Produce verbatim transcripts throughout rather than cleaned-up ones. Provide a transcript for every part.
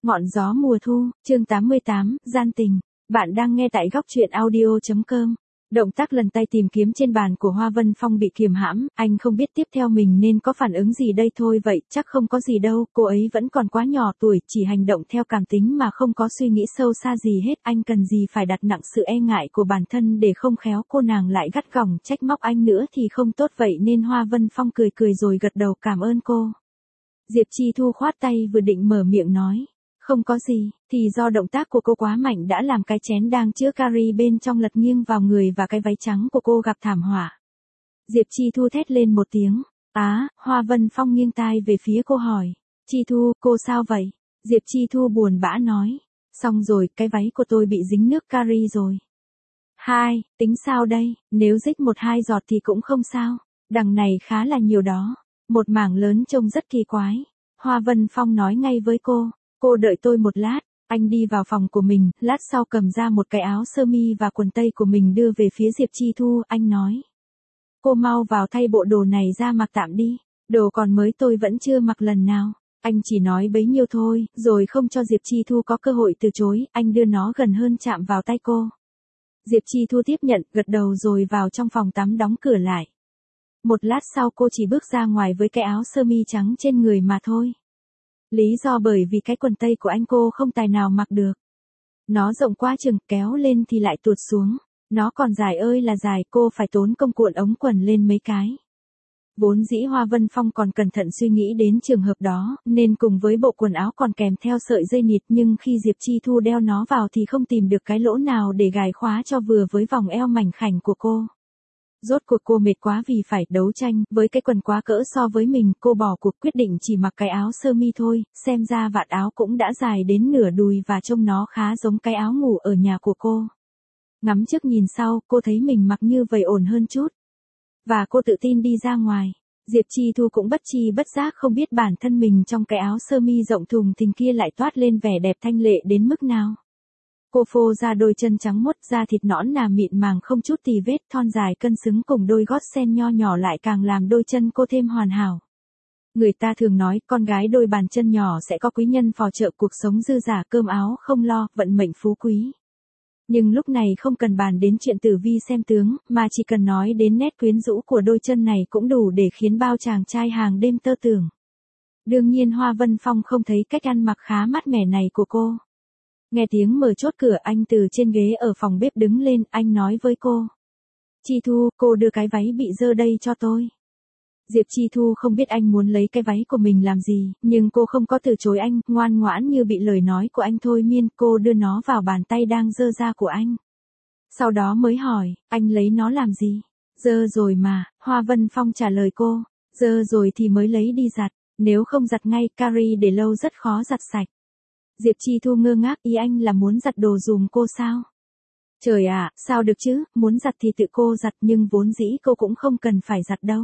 Ngọn gió mùa thu, chương tám mươi tám, gian tình. Bạn đang nghe tại góc truyện audio chấm com. Động tác lần tay tìm kiếm trên bàn của Hoa Vân Phong bị kiềm hãm, anh không biết tiếp theo mình nên có phản ứng gì đây thôi vậy, chắc không có gì đâu, cô ấy vẫn còn quá nhỏ tuổi, chỉ hành động theo cảm tính mà không có suy nghĩ sâu xa gì hết, anh cần gì phải đặt nặng sự e ngại của bản thân để không khéo cô nàng lại gắt gỏng trách móc anh nữa thì không tốt vậy nên Hoa Vân Phong cười cười rồi gật đầu cảm ơn cô. Diệp Chi Thu khoát tay vừa định mở miệng nói. Không có gì, thì do động tác của cô quá mạnh đã làm cái chén đang chứa cari bên trong lật nghiêng vào người và cái váy trắng của cô gặp thảm họa. Diệp Chi Thu thét lên một tiếng. Á, Hoa Vân Phong nghiêng tai về phía cô hỏi. Chi Thu, cô sao vậy? Diệp Chi Thu buồn bã nói. Xong rồi, cái váy của tôi bị dính nước cari rồi. Hai, tính sao đây, nếu rích một hai giọt thì cũng không sao. Đằng này khá là nhiều đó. Một mảng lớn trông rất kỳ quái. Hoa Vân Phong nói ngay với cô. Cô đợi tôi một lát, anh đi vào phòng của mình, lát sau cầm ra một cái áo sơ mi và quần tây của mình đưa về phía Diệp Chi Thu, anh nói. Cô mau vào thay bộ đồ này ra mặc tạm đi, đồ còn mới tôi vẫn chưa mặc lần nào. Anh chỉ nói bấy nhiêu thôi, rồi không cho Diệp Chi Thu có cơ hội từ chối, anh đưa nó gần hơn chạm vào tay cô. Diệp Chi Thu tiếp nhận, gật đầu rồi vào trong phòng tắm đóng cửa lại. Một lát sau cô chỉ bước ra ngoài với cái áo sơ mi trắng trên người mà thôi. Lý do bởi vì cái quần tây của anh cô không tài nào mặc được. Nó rộng quá chừng, kéo lên thì lại tuột xuống. Nó còn dài ơi là dài, cô phải tốn công cuộn ống quần lên mấy cái. Vốn dĩ Hoa Vân Phong còn cẩn thận suy nghĩ đến trường hợp đó, nên cùng với bộ quần áo còn kèm theo sợi dây nịt nhưng khi Diệp Chi Thu đeo nó vào thì không tìm được cái lỗ nào để gài khóa cho vừa với vòng eo mảnh khảnh của cô. Rốt cuộc cô mệt quá vì phải đấu tranh với cái quần quá cỡ so với mình, cô bỏ cuộc quyết định chỉ mặc cái áo sơ mi thôi, xem ra vạt áo cũng đã dài đến nửa đùi và trông nó khá giống cái áo ngủ ở nhà của cô. Ngắm trước nhìn sau, cô thấy mình mặc như vậy ổn hơn chút. Và cô tự tin đi ra ngoài. Diệp Chi Thu cũng bất chi bất giác không biết bản thân mình trong cái áo sơ mi rộng thùng thình kia lại toát lên vẻ đẹp thanh lệ đến mức nào. Cô phô ra đôi chân trắng muốt, da thịt nõn nà mịn màng không chút tì vết, thon dài cân xứng cùng đôi gót sen nho nhỏ lại càng làm đôi chân cô thêm hoàn hảo. Người ta thường nói, con gái đôi bàn chân nhỏ sẽ có quý nhân phò trợ cuộc sống dư dả, cơm áo không lo, vận mệnh phú quý. Nhưng lúc này không cần bàn đến chuyện tử vi xem tướng, mà chỉ cần nói đến nét quyến rũ của đôi chân này cũng đủ để khiến bao chàng trai hàng đêm tơ tưởng. Đương nhiên Hoa Vân Phong không thấy cách ăn mặc khá mát mẻ này của cô. Nghe tiếng mở chốt cửa, anh từ trên ghế ở phòng bếp đứng lên, anh nói với cô. Chi Thu, cô đưa cái váy bị dơ đây cho tôi. Diệp Chi Thu không biết anh muốn lấy cái váy của mình làm gì, nhưng cô không có từ chối anh, ngoan ngoãn như bị lời nói của anh thôi miên, cô đưa nó vào bàn tay đang dơ ra của anh. Sau đó mới hỏi, anh lấy nó làm gì? Dơ rồi mà, Hoa Vân Phong trả lời cô, dơ rồi thì mới lấy đi giặt, nếu không giặt ngay, cari để lâu rất khó giặt sạch. Diệp Chi Thu ngơ ngác, ý anh là muốn giặt đồ dùm cô sao? Trời ạ, à, sao được chứ, muốn giặt thì tự cô giặt nhưng vốn dĩ cô cũng không cần phải giặt đâu.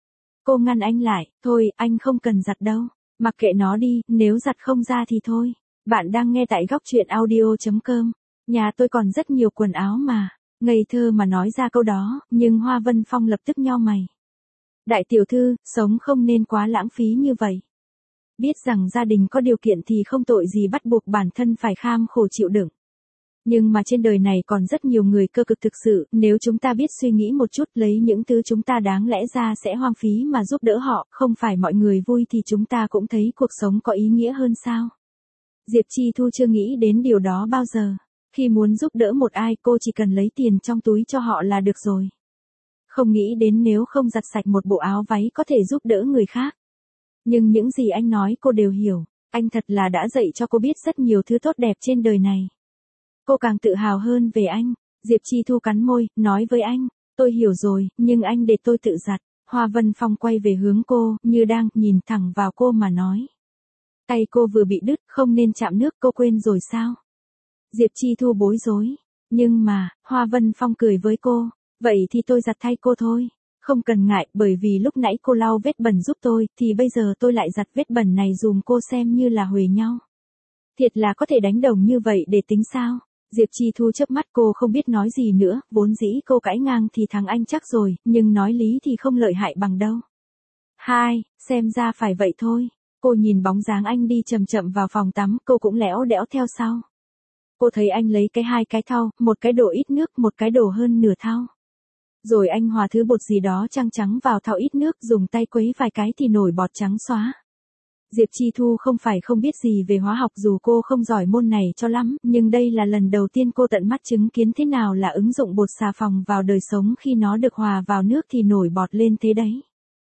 Cô ngăn anh lại, thôi, anh không cần giặt đâu, mặc kệ nó đi, nếu giặt không ra thì thôi. Bạn đang nghe tại góc truyện audio chấm com. Nhà tôi còn rất nhiều quần áo mà. Ngây thơ mà nói ra câu đó, nhưng Hoa Vân Phong lập tức nhau mày. Đại tiểu thư, sống không nên quá lãng phí như vậy. Biết rằng gia đình có điều kiện thì không tội gì bắt buộc bản thân phải kham khổ chịu đựng. Nhưng mà trên đời này còn rất nhiều người cơ cực thực sự, nếu chúng ta biết suy nghĩ một chút lấy những thứ chúng ta đáng lẽ ra sẽ hoang phí mà giúp đỡ họ, không phải mọi người vui thì chúng ta cũng thấy cuộc sống có ý nghĩa hơn sao. Diệp Chi Thu chưa nghĩ đến điều đó bao giờ. Khi muốn giúp đỡ một ai cô chỉ cần lấy tiền trong túi cho họ là được rồi. Không nghĩ đến nếu không giặt sạch một bộ áo váy có thể giúp đỡ người khác. Nhưng những gì anh nói cô đều hiểu, anh thật là đã dạy cho cô biết rất nhiều thứ tốt đẹp trên đời này. Cô càng tự hào hơn về anh. Diệp Chi Thu cắn môi, nói với anh, tôi hiểu rồi, nhưng anh để tôi tự giặt. Hoa Vân Phong quay về hướng cô, như đang nhìn thẳng vào cô mà nói. Tay cô vừa bị đứt, không nên chạm nước, cô quên rồi sao? Diệp Chi Thu bối rối. Nhưng mà, Hoa Vân Phong cười với cô, vậy thì tôi giặt thay cô thôi. Không cần ngại, bởi vì lúc nãy cô lau vết bẩn giúp tôi, thì bây giờ tôi lại giặt vết bẩn này dùm cô xem như là huề nhau. Thiệt là có thể đánh đồng như vậy để tính sao? Diệp Chi Thu chớp mắt, cô không biết nói gì nữa, vốn dĩ cô cãi ngang thì thắng anh chắc rồi, nhưng nói lý thì không lợi hại bằng đâu. Hai, xem ra phải vậy thôi. Cô nhìn bóng dáng anh đi chậm chậm vào phòng tắm, cô cũng lẽo đẽo theo sau. Cô thấy anh lấy cái hai cái thau, một cái đổ ít nước, một cái đổ hơn nửa thau. Rồi anh hòa thứ bột gì đó trắng trắng vào thau ít nước, dùng tay quấy vài cái thì nổi bọt trắng xóa. Diệp Chi Thu không phải không biết gì về hóa học dù cô không giỏi môn này cho lắm, nhưng đây là lần đầu tiên cô tận mắt chứng kiến thế nào là ứng dụng bột xà phòng vào đời sống khi nó được hòa vào nước thì nổi bọt lên thế đấy.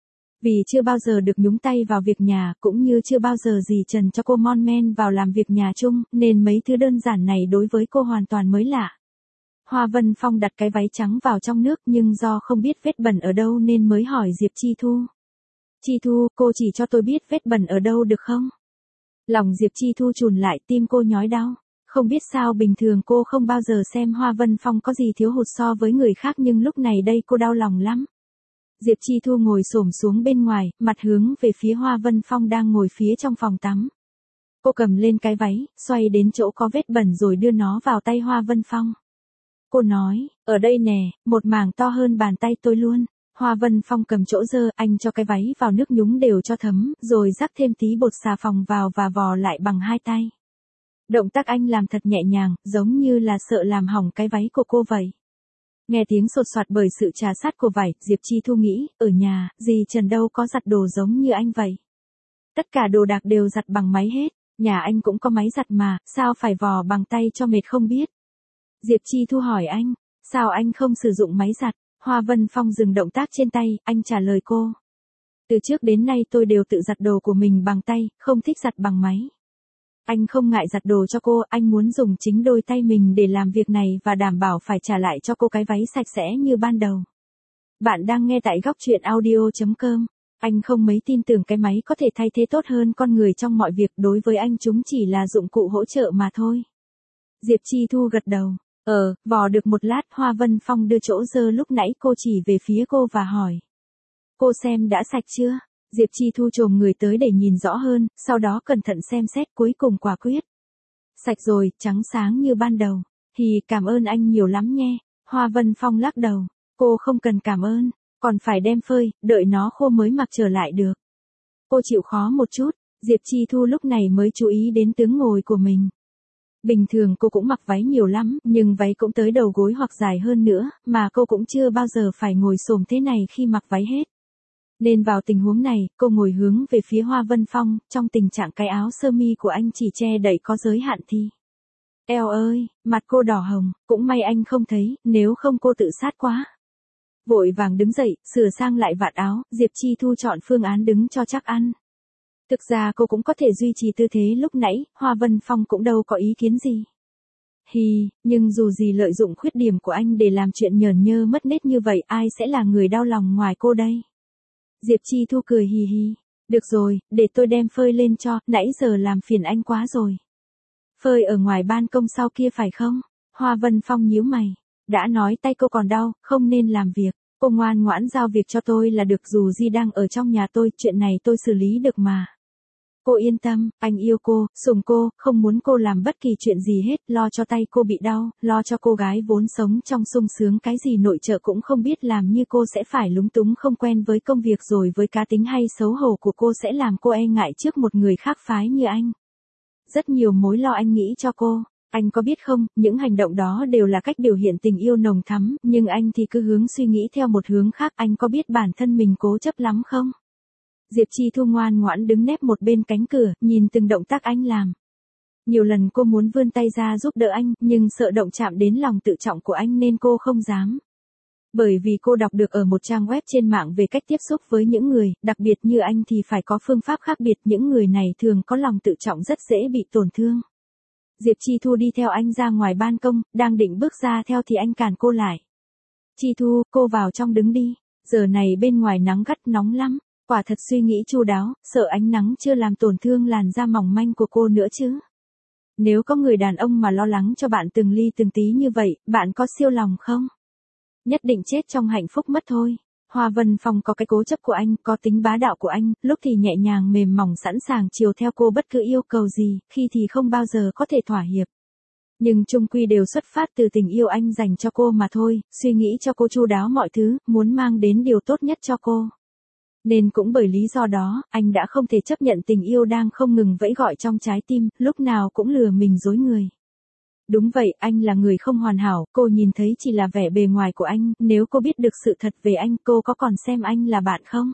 Vì chưa bao giờ được nhúng tay vào việc nhà, cũng như chưa bao giờ dì Trần cho cô mon men vào làm việc nhà chung, nên mấy thứ đơn giản này đối với cô hoàn toàn mới lạ. Hoa Vân Phong đặt cái váy trắng vào trong nước nhưng do không biết vết bẩn ở đâu nên mới hỏi Diệp Chi Thu. Chi Thu, cô chỉ cho tôi biết vết bẩn ở đâu được không? Lòng Diệp Chi Thu chùn lại, tim cô nhói đau. Không biết sao bình thường cô không bao giờ xem Hoa Vân Phong có gì thiếu hụt so với người khác nhưng lúc này đây cô đau lòng lắm. Diệp Chi Thu ngồi xổm xuống bên ngoài, mặt hướng về phía Hoa Vân Phong đang ngồi phía trong phòng tắm. Cô cầm lên cái váy, xoay đến chỗ có vết bẩn rồi đưa nó vào tay Hoa Vân Phong. Cô nói, ở đây nè, một mảng to hơn bàn tay tôi luôn. Hoa Vân Phong cầm chỗ dơ, anh cho cái váy vào nước nhúng đều cho thấm, rồi rắc thêm tí bột xà phòng vào và vò lại bằng hai tay. Động tác anh làm thật nhẹ nhàng, giống như là sợ làm hỏng cái váy của cô vậy. Nghe tiếng sột soạt bởi sự trà sát của vải, Diệp Chi Thu nghĩ, ở nhà, dì Trần đâu có giặt đồ giống như anh vậy. Tất cả đồ đạc đều giặt bằng máy hết, nhà anh cũng có máy giặt mà, sao phải vò bằng tay cho mệt không biết. Diệp Chi Thu hỏi anh, sao anh không sử dụng máy giặt? Hoa Vân Phong dừng động tác trên tay, anh trả lời cô. Từ trước đến nay tôi đều tự giặt đồ của mình bằng tay, không thích giặt bằng máy. Anh không ngại giặt đồ cho cô, anh muốn dùng chính đôi tay mình để làm việc này và đảm bảo phải trả lại cho cô cái váy sạch sẽ như ban đầu. Bạn đang nghe tại góc truyện audio chấm com. Anh không mấy tin tưởng cái máy có thể thay thế tốt hơn con người trong mọi việc, đối với anh chúng chỉ là dụng cụ hỗ trợ mà thôi. Diệp Chi Thu gật đầu. Ờ, vò được một lát, Hoa Vân Phong đưa chỗ dơ lúc nãy cô chỉ về phía cô và hỏi. Cô xem đã sạch chưa? Diệp Chi Thu chồm người tới để nhìn rõ hơn, sau đó cẩn thận xem xét cuối cùng quả quyết. Sạch rồi, trắng sáng như ban đầu. Thì cảm ơn anh nhiều lắm nhé. Hoa Vân Phong lắc đầu. Cô không cần cảm ơn, còn phải đem phơi, đợi nó khô mới mặc trở lại được. Cô chịu khó một chút, Diệp Chi Thu lúc này mới chú ý đến tướng ngồi của mình. Bình thường cô cũng mặc váy nhiều lắm, nhưng váy cũng tới đầu gối hoặc dài hơn nữa, mà cô cũng chưa bao giờ phải ngồi xổm thế này khi mặc váy hết. Nên vào tình huống này, cô ngồi hướng về phía Hoa Vân Phong, trong tình trạng cái áo sơ mi của anh chỉ che đậy có giới hạn thì. Eo ơi, mặt cô đỏ hồng, cũng may anh không thấy, nếu không cô tự sát quá. Vội vàng đứng dậy, sửa sang lại vạt áo, Diệp Chi Thu chọn phương án đứng cho chắc ăn. Thực ra cô cũng có thể duy trì tư thế lúc nãy, Hoa Vân Phong cũng đâu có ý kiến gì. Hi, nhưng dù gì lợi dụng khuyết điểm của anh để làm chuyện nhờn nhơ mất nết như vậy, ai sẽ là người đau lòng ngoài cô đây? Diệp Chi Thu cười hì hì. Được rồi, để tôi đem phơi lên cho, nãy giờ làm phiền anh quá rồi. Phơi ở ngoài ban công sau kia phải không? Hoa Vân Phong nhíu mày. Đã nói tay cô còn đau, không nên làm việc. Cô ngoan ngoãn giao việc cho tôi là được, dù Di đang ở trong nhà tôi, chuyện này tôi xử lý được mà. Cô yên tâm, anh yêu cô, sủng cô, không muốn cô làm bất kỳ chuyện gì hết, lo cho tay cô bị đau, lo cho cô gái vốn sống trong sung sướng cái gì nội trợ cũng không biết làm như cô sẽ phải lúng túng không quen với công việc, rồi với cá tính hay xấu hổ của cô sẽ làm cô e ngại trước một người khác phái như anh. Rất nhiều mối lo anh nghĩ cho cô. Anh có biết không, những hành động đó đều là cách biểu hiện tình yêu nồng thắm, nhưng anh thì cứ hướng suy nghĩ theo một hướng khác. Anh có biết bản thân mình cố chấp lắm không? Diệp Chi Thu ngoan ngoãn đứng nép một bên cánh cửa, nhìn từng động tác anh làm. Nhiều lần cô muốn vươn tay ra giúp đỡ anh, nhưng sợ động chạm đến lòng tự trọng của anh nên cô không dám. Bởi vì cô đọc được ở một trang web trên mạng về cách tiếp xúc với những người, đặc biệt như anh thì phải có phương pháp khác biệt, những người này thường có lòng tự trọng rất dễ bị tổn thương. Diệp Chi Thu đi theo anh ra ngoài ban công, đang định bước ra theo thì anh cản cô lại. Chi Thu, cô vào trong đứng đi, giờ này bên ngoài nắng gắt nóng lắm, quả thật suy nghĩ chu đáo, sợ ánh nắng chưa làm tổn thương làn da mỏng manh của cô nữa chứ. Nếu có người đàn ông mà lo lắng cho bạn từng ly từng tí như vậy, bạn có siêu lòng không? Nhất định chết trong hạnh phúc mất thôi. Hoa Vân Phong có cái cố chấp của anh, có tính bá đạo của anh, lúc thì nhẹ nhàng mềm mỏng sẵn sàng chiều theo cô bất cứ yêu cầu gì, khi thì không bao giờ có thể thỏa hiệp. Nhưng chung quy đều xuất phát từ tình yêu anh dành cho cô mà thôi, suy nghĩ cho cô chu đáo mọi thứ, muốn mang đến điều tốt nhất cho cô. Nên cũng bởi lý do đó, anh đã không thể chấp nhận tình yêu đang không ngừng vẫy gọi trong trái tim, lúc nào cũng lừa mình dối người. Đúng vậy, anh là người không hoàn hảo, cô nhìn thấy chỉ là vẻ bề ngoài của anh, nếu cô biết được sự thật về anh, cô có còn xem anh là bạn không?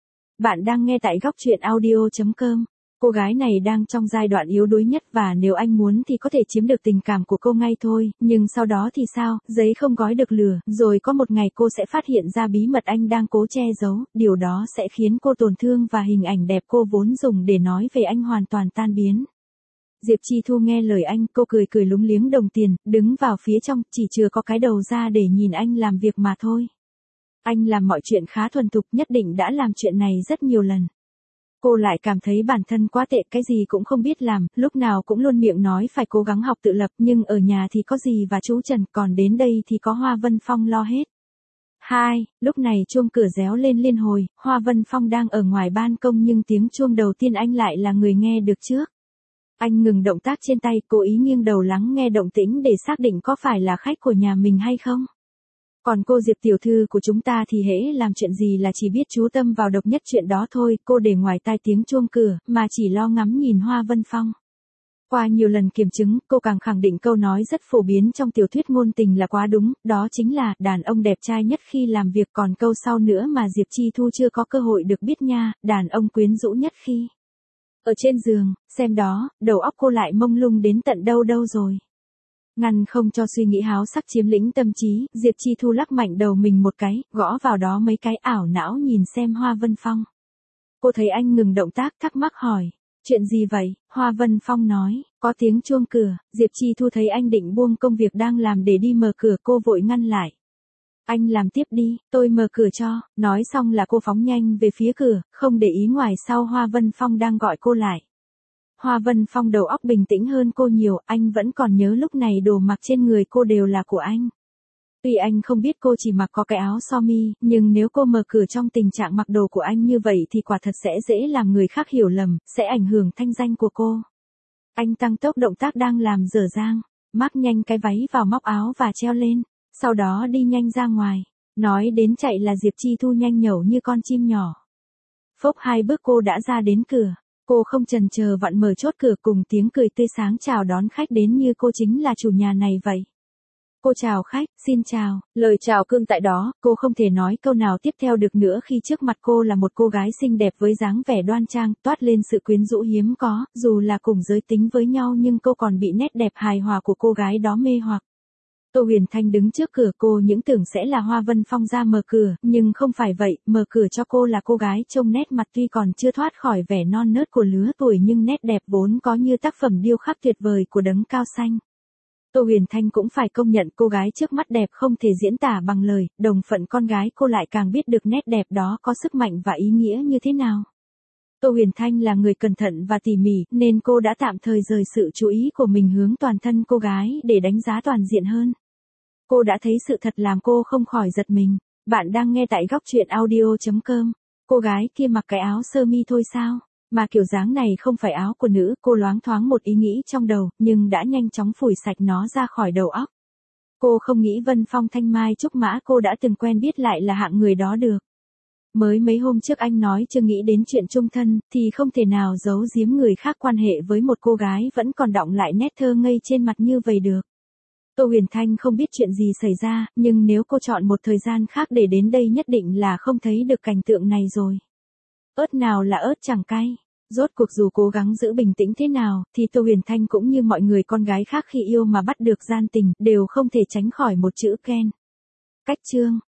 Bạn đang nghe tại góc truyện audio chấm com. Cô gái này đang trong giai đoạn yếu đuối nhất và nếu anh muốn thì có thể chiếm được tình cảm của cô ngay thôi, nhưng sau đó thì sao, giấy không gói được lửa, rồi có một ngày cô sẽ phát hiện ra bí mật anh đang cố che giấu, điều đó sẽ khiến cô tổn thương và hình ảnh đẹp cô vốn dùng để nói về anh hoàn toàn tan biến. Diệp Chi Thu nghe lời anh, cô cười cười lúng liếng đồng tiền, đứng vào phía trong, chỉ chừa có cái đầu ra để nhìn anh làm việc mà thôi. Anh làm mọi chuyện khá thuần thục, nhất định đã làm chuyện này rất nhiều lần. Cô lại cảm thấy bản thân quá tệ, cái gì cũng không biết làm, lúc nào cũng luôn miệng nói phải cố gắng học tự lập, nhưng ở nhà thì có dì và chú Trần, còn đến đây thì có Hoa Vân Phong lo hết. Hai, lúc này chuông cửa réo lên liên hồi, Hoa Vân Phong đang ở ngoài ban công nhưng tiếng chuông đầu tiên anh lại là người nghe được trước. Anh ngừng động tác trên tay, cố ý nghiêng đầu lắng nghe động tĩnh để xác định có phải là khách của nhà mình hay không. Còn cô Diệp tiểu thư của chúng ta thì hễ làm chuyện gì là chỉ biết chú tâm vào độc nhất chuyện đó thôi, cô để ngoài tai tiếng chuông cửa, mà chỉ lo ngắm nhìn Hoa Vân Phong. Qua nhiều lần kiểm chứng, cô càng khẳng định câu nói rất phổ biến trong tiểu thuyết ngôn tình là quá đúng, đó chính là, đàn ông đẹp trai nhất khi làm việc, còn câu sau nữa mà Diệp Chi Thu chưa có cơ hội được biết nha, đàn ông quyến rũ nhất khi ở trên giường, xem đó, đầu óc cô lại mông lung đến tận đâu đâu rồi. Ngăn không cho suy nghĩ háo sắc chiếm lĩnh tâm trí, Diệp Chi Thu lắc mạnh đầu mình một cái, gõ vào đó mấy cái, ảo não nhìn xem Hoa Vân Phong. Cô thấy anh ngừng động tác, thắc mắc hỏi, chuyện gì vậy? Hoa Vân Phong nói, có tiếng chuông cửa. Diệp Chi Thu thấy anh định buông công việc đang làm để đi mở cửa, cô vội ngăn lại. Anh làm tiếp đi, tôi mở cửa cho. Nói xong là cô phóng nhanh về phía cửa, không để ý ngoài sau Hoa Vân Phong đang gọi cô lại. Hoa Vân Phong đầu óc bình tĩnh hơn cô nhiều, anh vẫn còn nhớ lúc này đồ mặc trên người cô đều là của anh. Tuy anh không biết cô chỉ mặc có cái áo sơ mi, nhưng nếu cô mở cửa trong tình trạng mặc đồ của anh như vậy thì quả thật sẽ dễ làm người khác hiểu lầm, sẽ ảnh hưởng thanh danh của cô. Anh tăng tốc động tác đang làm dở dang, mắc nhanh cái váy vào móc áo và treo lên, sau đó đi nhanh ra ngoài. Nói đến chạy là Diệp Chi Thu nhanh nhẩu như con chim nhỏ. Phốc hai bước cô đã ra đến cửa. Cô không chần chờ vặn mở chốt cửa, cùng tiếng cười tươi sáng chào đón khách đến như cô chính là chủ nhà này vậy. Cô chào khách, xin chào, lời chào cương tại đó, cô không thể nói câu nào tiếp theo được nữa khi trước mặt cô là một cô gái xinh đẹp với dáng vẻ đoan trang, toát lên sự quyến rũ hiếm có, dù là cùng giới tính với nhau nhưng cô còn bị nét đẹp hài hòa của cô gái đó mê hoặc. Tô Huyền Thanh đứng trước cửa, cô những tưởng sẽ là Hoa Vân Phong ra mở cửa, nhưng không phải vậy, mở cửa cho cô là cô gái trông nét mặt tuy còn chưa thoát khỏi vẻ non nớt của lứa tuổi nhưng nét đẹp vốn có như tác phẩm điêu khắc tuyệt vời của đấng cao xanh. Tô Huyền Thanh cũng phải công nhận cô gái trước mắt đẹp không thể diễn tả bằng lời, đồng phận con gái cô lại càng biết được nét đẹp đó có sức mạnh và ý nghĩa như thế nào. Tô Huyền Thanh là người cẩn thận và tỉ mỉ, nên cô đã tạm thời rời sự chú ý của mình hướng toàn thân cô gái để đánh giá toàn diện hơn. Cô đã thấy sự thật làm cô không khỏi giật mình. Bạn đang nghe tại góc truyện audio chấm com. Cô gái kia mặc cái áo sơ mi thôi sao? Mà kiểu dáng này không phải áo của nữ, cô loáng thoáng một ý nghĩ trong đầu, nhưng đã nhanh chóng phủi sạch nó ra khỏi đầu óc. Cô không nghĩ Vân Phong Thanh Mai Trúc Mã cô đã từng quen biết lại là hạng người đó được. Mới mấy hôm trước anh nói chưa nghĩ đến chuyện chung thân, thì không thể nào giấu giếm người khác quan hệ với một cô gái vẫn còn đọng lại nét thơ ngây trên mặt như vậy được. Tô Huyền Thanh không biết chuyện gì xảy ra, nhưng nếu cô chọn một thời gian khác để đến đây nhất định là không thấy được cảnh tượng này rồi. Ớt nào là ớt chẳng cay. Rốt cuộc dù cố gắng giữ bình tĩnh thế nào, thì Tô Huyền Thanh cũng như mọi người con gái khác khi yêu mà bắt được gian tình, đều không thể tránh khỏi một chữ Ken. Cách chương.